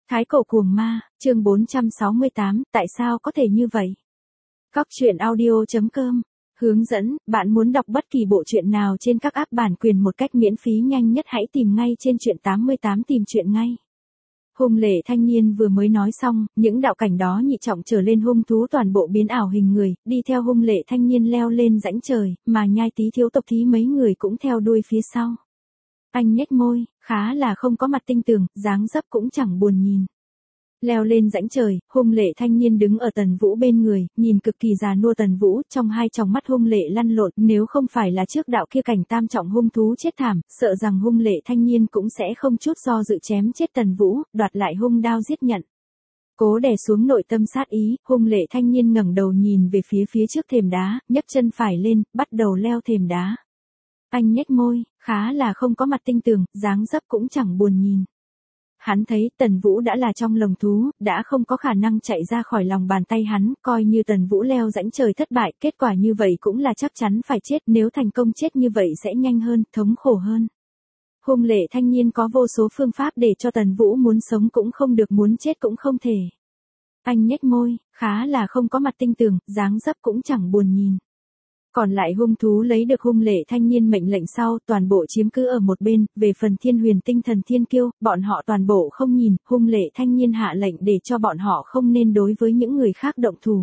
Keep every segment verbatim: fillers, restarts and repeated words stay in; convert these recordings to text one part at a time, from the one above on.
Thái cổ cuồng ma, chương bốn trăm sáu mươi tám, tại sao có thể như vậy? Góc truyện audio chấm com Hướng dẫn, bạn muốn đọc bất kỳ bộ truyện nào trên các app bản quyền một cách miễn phí nhanh nhất hãy tìm ngay trên truyện tám mươi tám tìm truyện ngay. Hung lệ thanh niên vừa mới nói xong, những đạo cảnh đó nhị trọng trở lên hung thú toàn bộ biến ảo hình người, đi theo hung lệ thanh niên leo lên rãnh trời, mà nhai tí thiếu tộc thí mấy người cũng theo đuôi phía sau. Anh nhếch môi, khá là không có mặt tinh tường, dáng dấp cũng chẳng buồn nhìn. Leo lên rãnh trời, hung lệ thanh niên đứng ở Tần Vũ bên người, nhìn cực kỳ già nua Tần Vũ, trong hai tròng mắt hung lệ lăn lộn, nếu không phải là trước đạo kia cảnh tam trọng hung thú chết thảm, sợ rằng hung lệ thanh niên cũng sẽ không chút do dự chém chết Tần Vũ, đoạt lại hung đao giết nhận. Cố đè xuống nội tâm sát ý, hung lệ thanh niên ngẩng đầu nhìn về phía phía trước thềm đá, nhấc chân phải lên, bắt đầu leo thềm đá. Anh nhếch môi, khá là không có mặt tinh tường, dáng dấp cũng chẳng buồn nhìn. Hắn thấy Tần Vũ đã là trong lồng thú, đã không có khả năng chạy ra khỏi lòng bàn tay hắn, coi như Tần Vũ leo rãnh trời thất bại, kết quả như vậy cũng là chắc chắn phải chết, nếu thành công chết như vậy sẽ nhanh hơn, thống khổ hơn. Hung lệ thanh niên có vô số phương pháp để cho Tần Vũ muốn sống cũng không được, muốn chết cũng không thể. Anh nhếch môi, khá là không có mặt tinh tường, dáng dấp cũng chẳng buồn nhìn. Còn lại hung thú lấy được hung lệ thanh niên mệnh lệnh sau, toàn bộ chiếm cứ ở một bên, về phần thiên huyền tinh thần thiên kiêu, bọn họ toàn bộ không nhìn, hung lệ thanh niên hạ lệnh để cho bọn họ không nên đối với những người khác động thủ.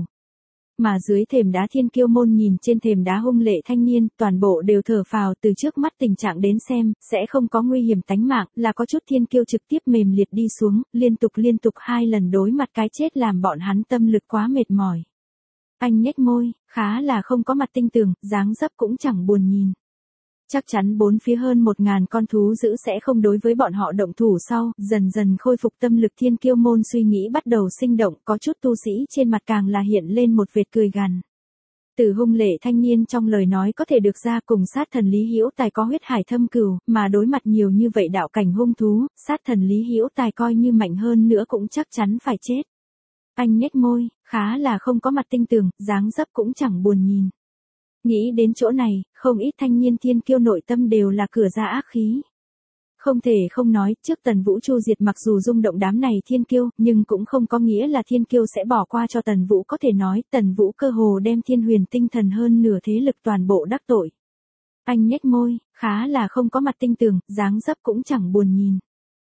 Mà dưới thềm đá thiên kiêu môn nhìn trên thềm đá hung lệ thanh niên, toàn bộ đều thở phào, từ trước mắt tình trạng đến xem, sẽ không có nguy hiểm tánh mạng, là có chút thiên kiêu trực tiếp mềm liệt đi xuống, liên tục liên tục hai lần đối mặt cái chết làm bọn hắn tâm lực quá mệt mỏi. Anh nhếch môi, khá là không có mặt tinh tường, dáng dấp cũng chẳng buồn nhìn. Chắc chắn bốn phía hơn một ngàn con thú dữ sẽ không đối với bọn họ động thủ sau, dần dần khôi phục tâm lực thiên kiêu môn suy nghĩ bắt đầu sinh động, có chút tu sĩ trên mặt càng là hiện lên một vệt cười gằn. Từ hung lệ thanh niên trong lời nói có thể được ra cùng sát thần Lý Hữu Tài có huyết hải thâm cừu, mà đối mặt nhiều như vậy đạo cảnh hung thú, sát thần Lý Hữu Tài coi như mạnh hơn nữa cũng chắc chắn phải chết. Anh nhếch môi, khá là không có mặt tinh tường, dáng dấp cũng chẳng buồn nhìn. Nghĩ đến chỗ này, không ít thanh niên thiên kiêu nội tâm đều là cửa ra ác khí. Không thể không nói, trước Tần Vũ chu diệt mặc dù rung động đám này thiên kiêu, nhưng cũng không có nghĩa là thiên kiêu sẽ bỏ qua cho Tần Vũ, có thể nói, Tần Vũ cơ hồ đem thiên huyền tinh thần hơn nửa thế lực toàn bộ đắc tội. Anh nhếch môi, khá là không có mặt tinh tường, dáng dấp cũng chẳng buồn nhìn.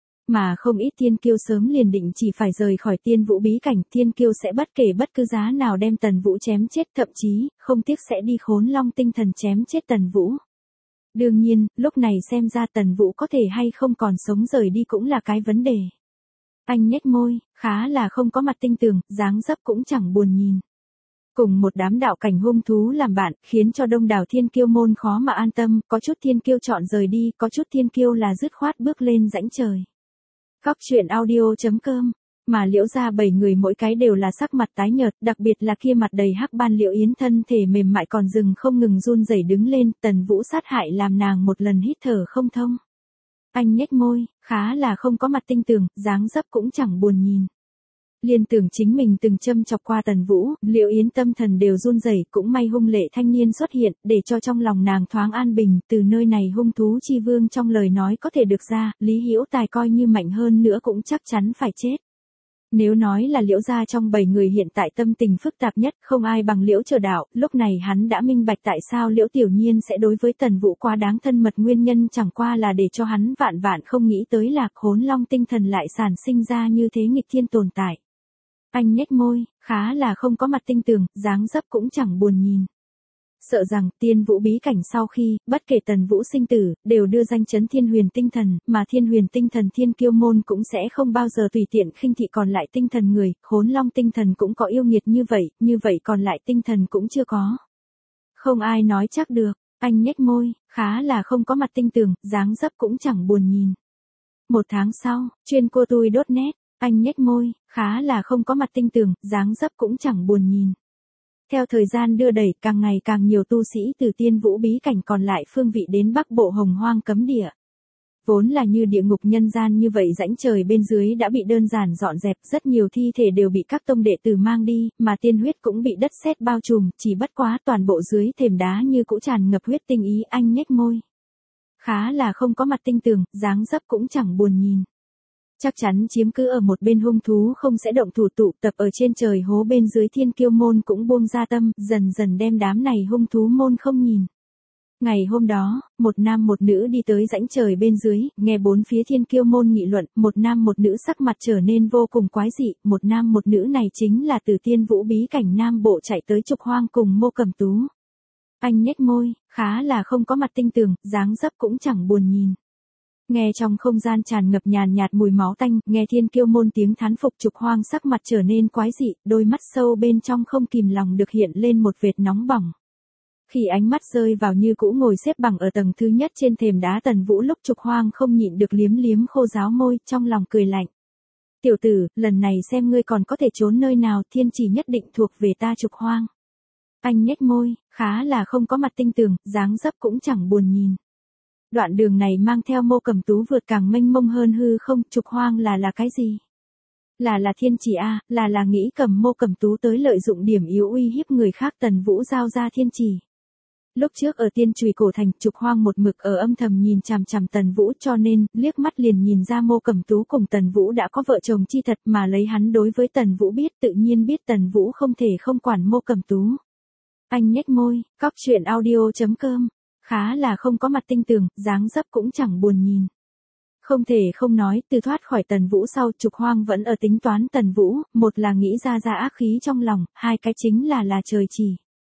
Mà không ít thiên kiêu sớm liền định chỉ phải rời khỏi tiên vũ bí cảnh, thiên kiêu sẽ bất kể bất cứ giá nào đem Tần Vũ chém chết, thậm chí, không tiếc sẽ đi khốn long tinh thần chém chết Tần Vũ. Đương nhiên, lúc này xem ra Tần Vũ có thể hay không còn sống rời đi cũng là cái vấn đề. Anh nhếch môi, khá là không có mặt tinh tường, dáng dấp cũng chẳng buồn nhìn. Cùng một đám đạo cảnh hung thú làm bạn, khiến cho đông đảo thiên kiêu môn khó mà an tâm, có chút thiên kiêu chọn rời đi, có chút thiên kiêu là dứt khoát bước lên rãnh trời. Góc truyện audio chấm com Mà Liễu gia bảy người mỗi cái đều là sắc mặt tái nhợt, đặc biệt là kia mặt đầy hắc ban Liễu Yến thân thể mềm mại còn dừng không ngừng run rẩy đứng lên, Tần Vũ sát hại làm nàng một lần hít thở không thông. Anh nhếch môi, khá là không có mặt tinh tường, dáng dấp cũng chẳng buồn nhìn. Liên tưởng chính mình từng châm chọc qua Tần Vũ, Liễu Yến tâm thần đều run rẩy, cũng may hung lệ thanh niên xuất hiện, để cho trong lòng nàng thoáng an bình, từ nơi này hung thú chi vương trong lời nói có thể được ra, Lý Hữu Tài coi như mạnh hơn nữa cũng chắc chắn phải chết. Nếu nói là Liễu gia trong bảy người hiện tại tâm tình phức tạp nhất, không ai bằng Liễu Chờ Đạo, lúc này hắn đã minh bạch tại sao Liễu Tiểu Nhiên sẽ đối với Tần Vũ quá đáng thân mật, nguyên nhân chẳng qua là để cho hắn vạn vạn không nghĩ tới là khốn long tinh thần lại sản sinh ra như thế nghịch thiên tồn tại. Anh nhếch môi, khá là không có mặt tinh tường, dáng dấp cũng chẳng buồn nhìn. Sợ rằng, tiên vũ bí cảnh sau khi, bất kể Tần Vũ sinh tử, đều đưa danh chấn thiên huyền tinh thần, mà thiên huyền tinh thần thiên kiêu môn cũng sẽ không bao giờ tùy tiện khinh thị còn lại tinh thần người, khốn long tinh thần cũng có yêu nghiệt như vậy, như vậy còn lại tinh thần cũng chưa có. Không ai nói chắc được, anh nhếch môi, khá là không có mặt tinh tường, dáng dấp cũng chẳng buồn nhìn. Một tháng sau, chuyên cô tui chấm net Anh nhếch môi, khá là không có mặt tinh tường, dáng dấp cũng chẳng buồn nhìn. Theo thời gian đưa đẩy, càng ngày càng nhiều tu sĩ từ tiên vũ bí cảnh còn lại phương vị đến bắc bộ hồng hoang cấm địa. Vốn là như địa ngục nhân gian như vậy, rãnh trời bên dưới đã bị đơn giản dọn dẹp, rất nhiều thi thể đều bị các tông đệ tử mang đi, mà tiên huyết cũng bị đất sét bao trùm, chỉ bất quá toàn bộ dưới thềm đá như cũ tràn ngập huyết tinh ý. Anh nhếch môi, khá là không có mặt tinh tường, dáng dấp cũng chẳng buồn nhìn. Chắc chắn chiếm cứ ở một bên hung thú không sẽ động thủ tụ tập ở trên trời hố bên dưới thiên kiêu môn cũng buông ra tâm, dần dần đem đám này hung thú môn không nhìn. Ngày hôm đó, một nam một nữ đi tới rãnh trời bên dưới, nghe bốn phía thiên kiêu môn nghị luận, một nam một nữ sắc mặt trở nên vô cùng quái dị, một nam một nữ này chính là từ Tiên Vũ bí cảnh Nam Bộ chạy tới Trục Hoang cùng Mộ Cẩm Tú. Anh nhếch môi, khá là không có mặt tinh tường, dáng dấp cũng chẳng buồn nhìn. Nghe trong không gian tràn ngập nhàn nhạt mùi máu tanh, nghe thiên kiêu môn tiếng thán phục, Trục Hoang sắc mặt trở nên quái dị, đôi mắt sâu bên trong không kìm lòng được hiện lên một vệt nóng bỏng. Khi ánh mắt rơi vào Như Cũ ngồi xếp bằng ở tầng thứ nhất trên thềm đá Tần Vũ lúc Trục Hoang không nhịn được liếm liếm khô ráo môi, trong lòng cười lạnh. Tiểu tử, lần này xem ngươi còn có thể trốn nơi nào, thiên chỉ nhất định thuộc về ta Trục Hoang. Anh nhếch môi, khá là không có mặt tinh tường, dáng dấp cũng chẳng buồn nhìn. Đoạn đường này mang theo Mộ Cẩm Tú vượt càng mênh mông hơn hư không, Trục Hoang là là cái gì? Là là thiên chỉ a, à, là là nghĩ cầm Mộ Cẩm Tú tới lợi dụng điểm yếu uy hiếp người khác. Tần Vũ giao ra thiên chỉ. Lúc trước ở Tiên Chùy Cổ Thành, Trục Hoang một mực ở âm thầm nhìn chằm chằm Tần Vũ, cho nên liếc mắt liền nhìn ra Mộ Cẩm Tú cùng Tần Vũ đã có vợ chồng chi thật, mà lấy hắn đối với Tần Vũ biết, tự nhiên biết Tần Vũ không thể không quản Mộ Cẩm Tú. Anh nhếch môi, cóc truyện audio chấm com, khá là không có mặt tinh tường, dáng dấp cũng chẳng buồn nhìn. Không thể không nói, từ thoát khỏi Tần Vũ sau, Trục Hoang vẫn ở tính toán Tần Vũ, một là nghĩ ra ra ác khí trong lòng, hai cái chính là là trời chỉ.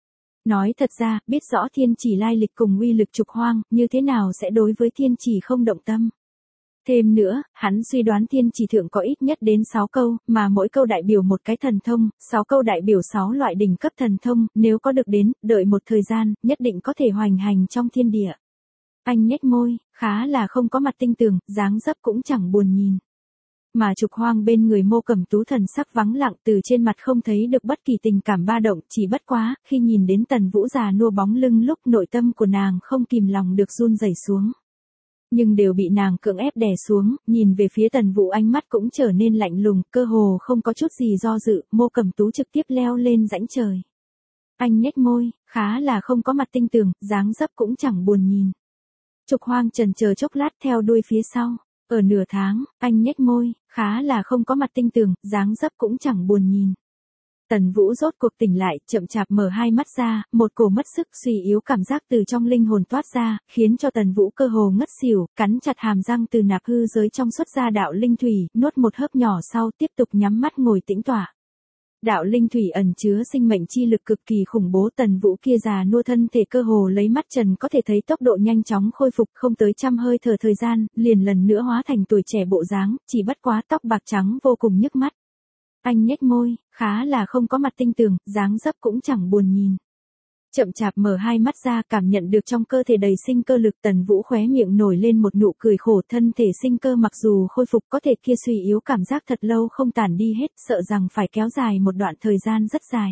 Nói thật ra, biết rõ thiên chỉ lai lịch cùng uy lực, Trục Hoang như thế nào sẽ đối với thiên chỉ không động tâm. Thêm nữa, hắn suy đoán thiên chỉ thượng có ít nhất đến sáu câu, mà mỗi câu đại biểu một cái thần thông, sáu câu đại biểu sáu loại đỉnh cấp thần thông, nếu có được đến, đợi một thời gian, nhất định có thể hoành hành trong thiên địa. Anh nhếch môi, khá là không có mặt tinh tường, dáng dấp cũng chẳng buồn nhìn. Mà Trục Hoang bên người Mộ Cẩm Tú thần sắc vắng lặng, từ trên mặt không thấy được bất kỳ tình cảm ba động, chỉ bất quá, khi nhìn đến Tần Vũ già nua bóng lưng lúc nội tâm của nàng không kìm lòng được run rẩy xuống. Nhưng đều bị nàng cưỡng ép đè xuống, nhìn về phía Tần Vũ ánh mắt cũng trở nên lạnh lùng, cơ hồ không có chút gì do dự, Mộ Cẩm Tú trực tiếp leo lên rãnh trời. Anh nhếch môi, khá là không có mặt tinh tường, dáng dấp cũng chẳng buồn nhìn. Trục Hoang chần chờ chốc lát theo đuôi phía sau. Ở nửa tháng, anh nhếch môi, khá là không có mặt tinh tường, dáng dấp cũng chẳng buồn nhìn. Tần Vũ rốt cuộc tỉnh lại, chậm chạp mở hai mắt ra, một cổ mất sức suy yếu cảm giác từ trong linh hồn toát ra, khiến cho Tần Vũ cơ hồ ngất xỉu, cắn chặt hàm răng từ nạp hư giới trong xuất ra đạo linh thủy, nuốt một hớp nhỏ sau tiếp tục nhắm mắt ngồi tĩnh tọa. Đạo linh thủy ẩn chứa sinh mệnh chi lực cực kỳ khủng bố, Tần Vũ kia già nua thân thể cơ hồ lấy mắt trần có thể thấy tốc độ nhanh chóng khôi phục, không tới trăm hơi thở thời gian, liền lần nữa hóa thành tuổi trẻ bộ dáng, chỉ bất quá tóc bạc trắng vô cùng nhức mắt. Anh nhếch môi, khá là không có mặt tinh tường, dáng dấp cũng chẳng buồn nhìn. Chậm chạp mở hai mắt ra, cảm nhận được trong cơ thể đầy sinh cơ lực, Tần Vũ khóe miệng nổi lên một nụ cười khổ, thân thể sinh cơ mặc dù khôi phục có thể kia suy yếu cảm giác thật lâu không tản đi hết, sợ rằng phải kéo dài một đoạn thời gian rất dài.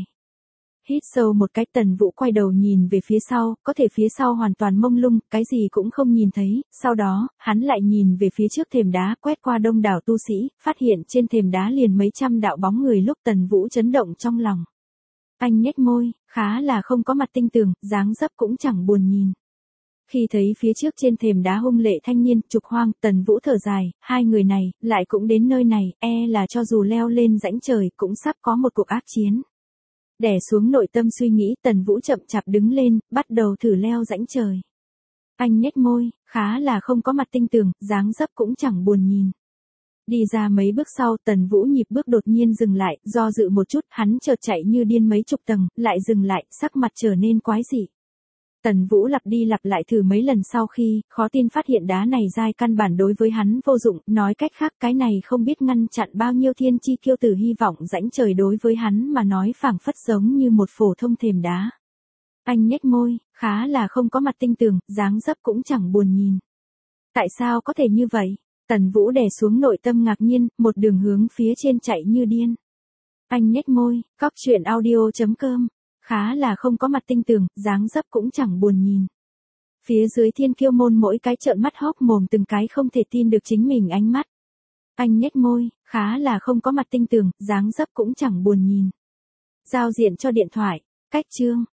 Hít sâu một cái, Tần Vũ quay đầu nhìn về phía sau, có thể phía sau hoàn toàn mông lung, cái gì cũng không nhìn thấy, sau đó, hắn lại nhìn về phía trước thềm đá, quét qua đông đảo tu sĩ, phát hiện trên thềm đá liền mấy trăm đạo bóng người, lúc Tần Vũ chấn động trong lòng. Anh nhếch môi, khá là không có mặt tinh tường, dáng dấp cũng chẳng buồn nhìn. Khi thấy phía trước trên thềm đá hung lệ thanh niên, Trục Hoang, Tần Vũ thở dài, hai người này, lại cũng đến nơi này, e là cho dù leo lên rãnh trời, cũng sắp có một cuộc ác chiến. Đè xuống nội tâm suy nghĩ, Tần Vũ chậm chạp đứng lên, bắt đầu thử leo rãnh trời. Anh nhếch môi, khá là không có mặt tinh tường, dáng dấp cũng chẳng buồn nhìn. Đi ra mấy bước sau, Tần Vũ nhịp bước đột nhiên dừng lại, do dự một chút, hắn chợt chạy như điên mấy chục tầng, lại dừng lại, sắc mặt trở nên quái dị. Tần Vũ lặp đi lặp lại thử mấy lần sau khi, khó tin phát hiện đá này dai căn bản đối với hắn vô dụng, nói cách khác cái này không biết ngăn chặn bao nhiêu thiên chi kiêu tử hy vọng rãnh trời đối với hắn mà nói phảng phất giống như một phổ thông thềm đá. Anh nhếch môi, khá là không có mặt tinh tường, dáng dấp cũng chẳng buồn nhìn. Tại sao có thể như vậy? Tần Vũ đè xuống nội tâm ngạc nhiên, một đường hướng phía trên chạy như điên. Anh nhếch môi, cóc truyện audio chấm com, khá là không có mặt tinh tường, dáng dấp cũng chẳng buồn nhìn. Phía dưới thiên kiêu môn mỗi cái trợn mắt hốc mồm từng cái không thể tin được chính mình ánh mắt. Anh nhếch môi, khá là không có mặt tinh tường, dáng dấp cũng chẳng buồn nhìn. Giao diện cho điện thoại, cách chương.